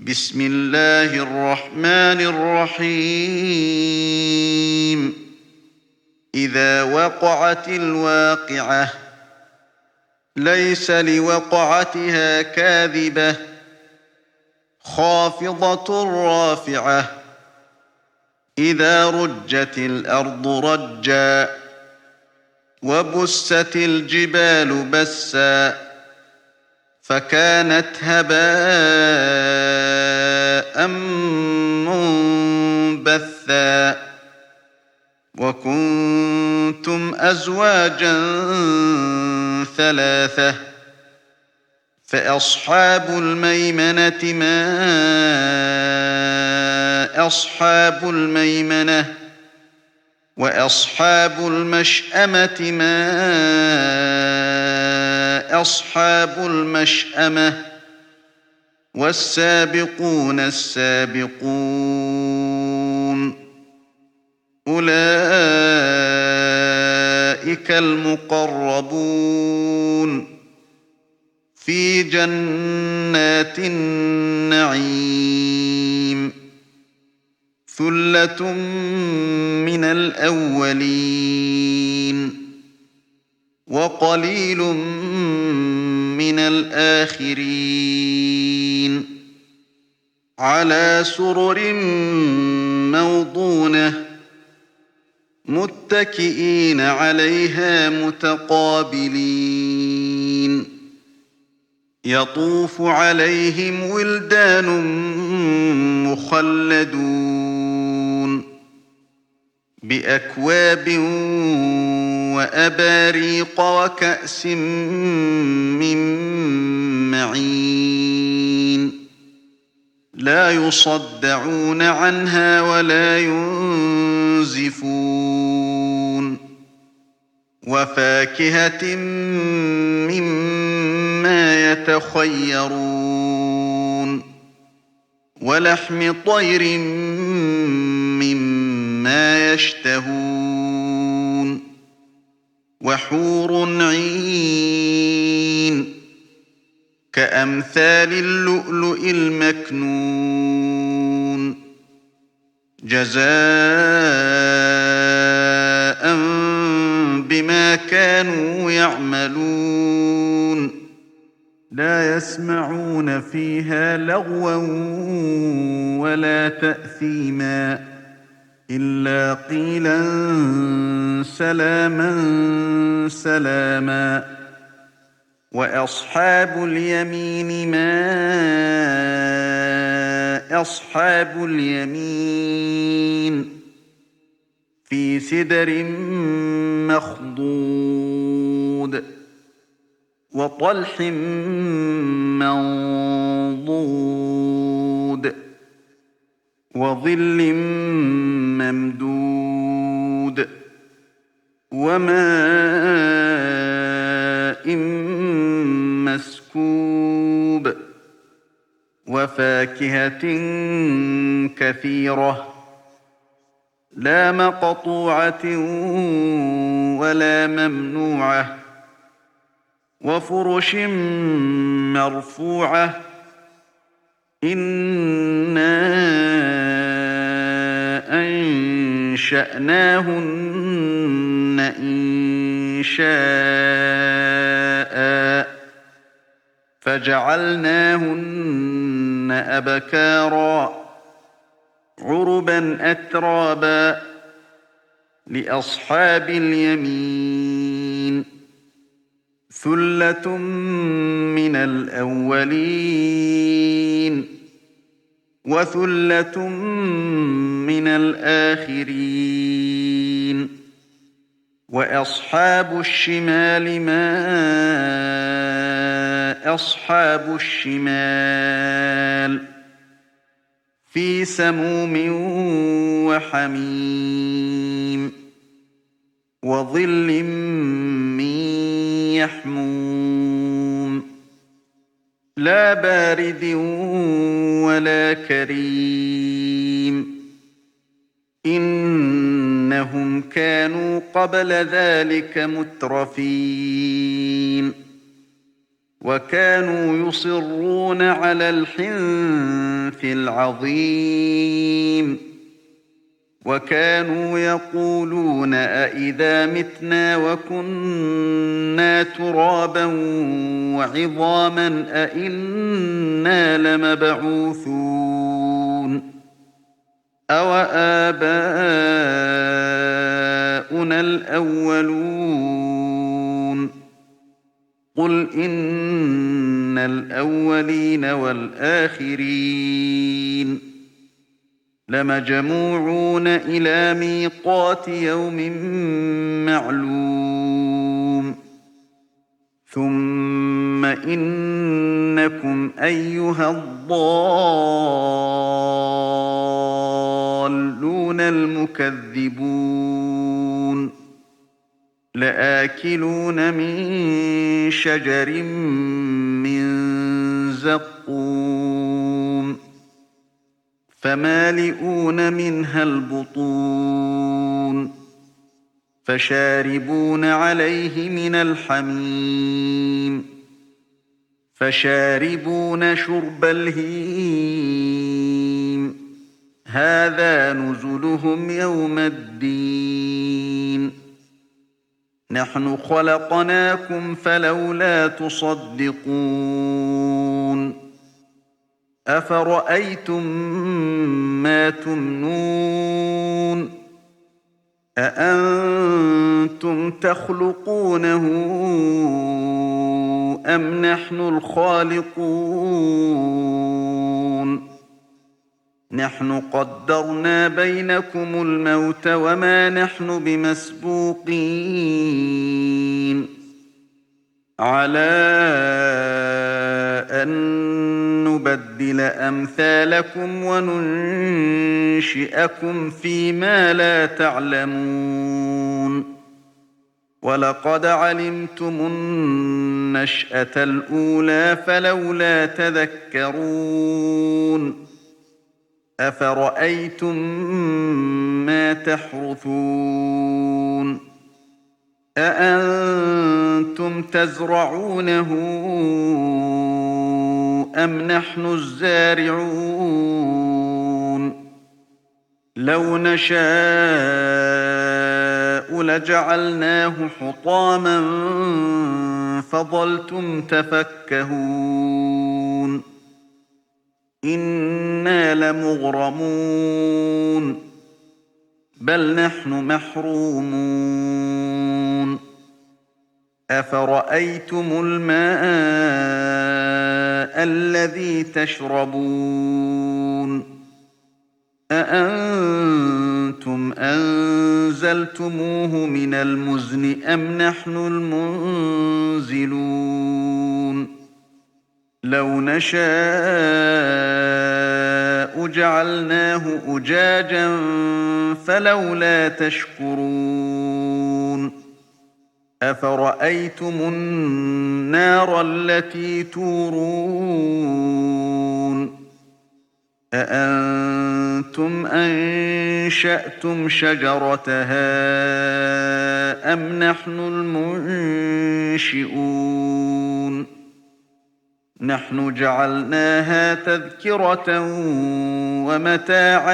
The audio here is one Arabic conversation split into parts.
بسم الله الرحمن الرحيم. إذا وقعت الواقعة ليس لوقعتها كاذبة خافضة رافعة إذا رجت الأرض رجا وبست الجبال بسا فكانت هباء منبثا وكنتم أزواجا ثلاثة فأصحاب الميمنة ما أصحاب الميمنة وأصحاب المشأمة ما أصحاب المشأمة والسابقون السابقون أولئك المقربون في جنات النعيم ثلة من الأولين وقليل من الآخرين على سرر موضونة متكئين عليها متقابلين يطوف عليهم ولدان مخلدون بأكواب وأباريق وكأس من معين لا يصدعون عنها ولا ينزفون وفاكهة مما يتخيرون ولحم طير مما يشتهون وحور عين كأمثال اللؤلؤ المكنون جزاء بما كانوا يعملون لا يسمعون فيها لغوا ولا تأثيما إلا قيلا سلاما سلاما وأصحاب اليمين ما أصحاب اليمين في سدر مخضود وطلح منضود وظل ممدود وماء مسكوب وفاكهة كثيرة لا مقطوعة ولا ممنوعة وفرش مرفوعة إنا أنشأناهن إنشاء فجعلناهن أبكارا عربا أترابا لأصحاب اليمين ثلة من الأولين وثلة من الآخرين وأصحاب الشمال ما أصحاب الشمال في سموم وحميم وظل من يحموم لا بارد ولا كريم إنهم كانوا قبل ذلك مترفين وكانوا يصرون على الحنث العظيم وكانوا يقولون أإذا متنا وكنا ترابا وعظاما أإنا لمبعوثون أوآباؤنا الأولون قل إن الأولين والآخرين لمجموعون إلى ميقات يوم معلوم ثم إنكم أيها الضالون المكذبون لآكلون من شجر من زقوم فمالئون منها البطون فشاربون عليه من الحميم فشاربون شرب الهيم هذا نزلهم يوم الدين نحن خلقناكم فلولا تصدقون أفرأيتم ما تمنون أأنتم تخلقونه أم نحن الخالقون نحن قدرنا بينكم الموت وما نحن بمسبوقين على أن نبدل أمثالكم وننشئكم فيما لا تعلمون ولقد علمتم النشأة الأولى فلولا تذكرون أفرأيتم ما تحرثون أأنتم تزرعونه أم نحن الزارعون لو نشاء لجعلناه حطاما فظلتم تفكهون إنا لمغرمون بل نحن محرومون أفرأيتم الماء الذي تشربون أأنتم أنزلتموه من المزن أم نحن المنزلون لو نشاء جعلناه أجاجا فلولا تشكرون أفرأيتم النار التي تورون أأنتم أنشأتم شجرتها أم نحن المنشئون نحن جعلناها تذكرة ومتاعا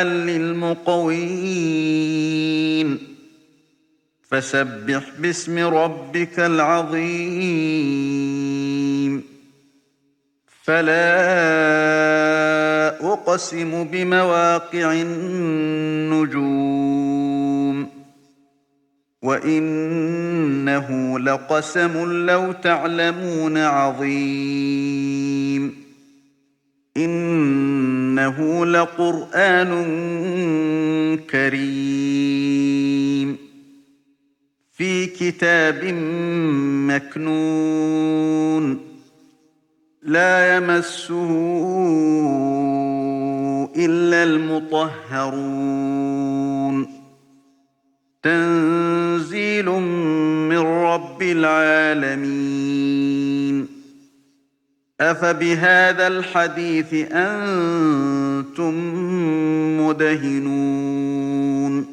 للمقوين فسبح باسم ربك العظيم فلا أقسم بمواقع النجوم وإنه لقسم لو تعلمون عظيم إنه لقرآن كريم في كتاب مكنون لا يمسه إلا المطهرون تنزيل من رب العالمين أفبهذا الحديث أنتم مدهنون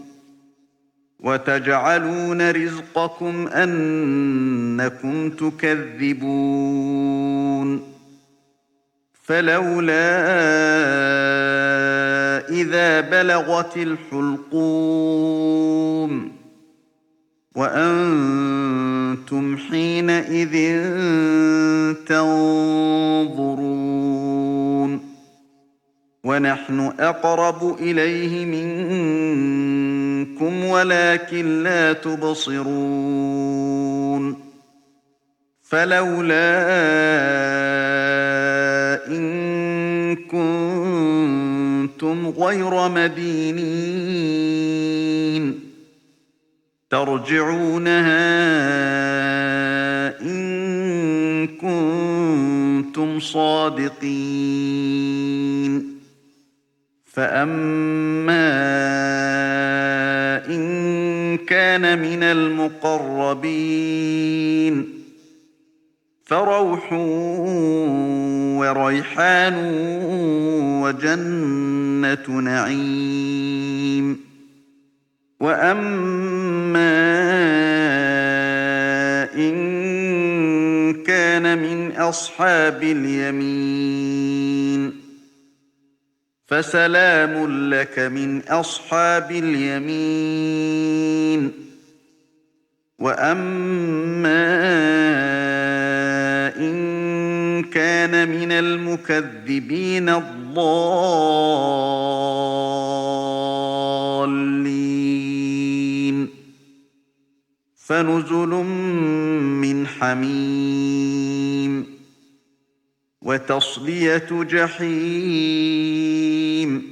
وتجعلون رزقكم أنكم تكذبون فلولا إذا بلغت الحلقوم وأنتم حينئذ تنظرون ونحن أقرب إليه منكم ولكن لا تبصرون فلولا إن كنتم غير مدينين ترجعونها إن كنتم صادقين فأما إن كان من المقربين فروح وريحان وجنة نعيم وأما إن كان من أصحاب اليمين فسلام لك من أصحاب اليمين وأما إن كان من المكذبين الضالين فنزل من حميم وتصلية جحيم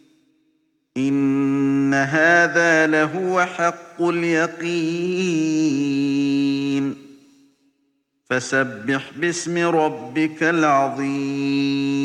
إن هذا لهو حق اليقين فسبح باسم ربك العظيم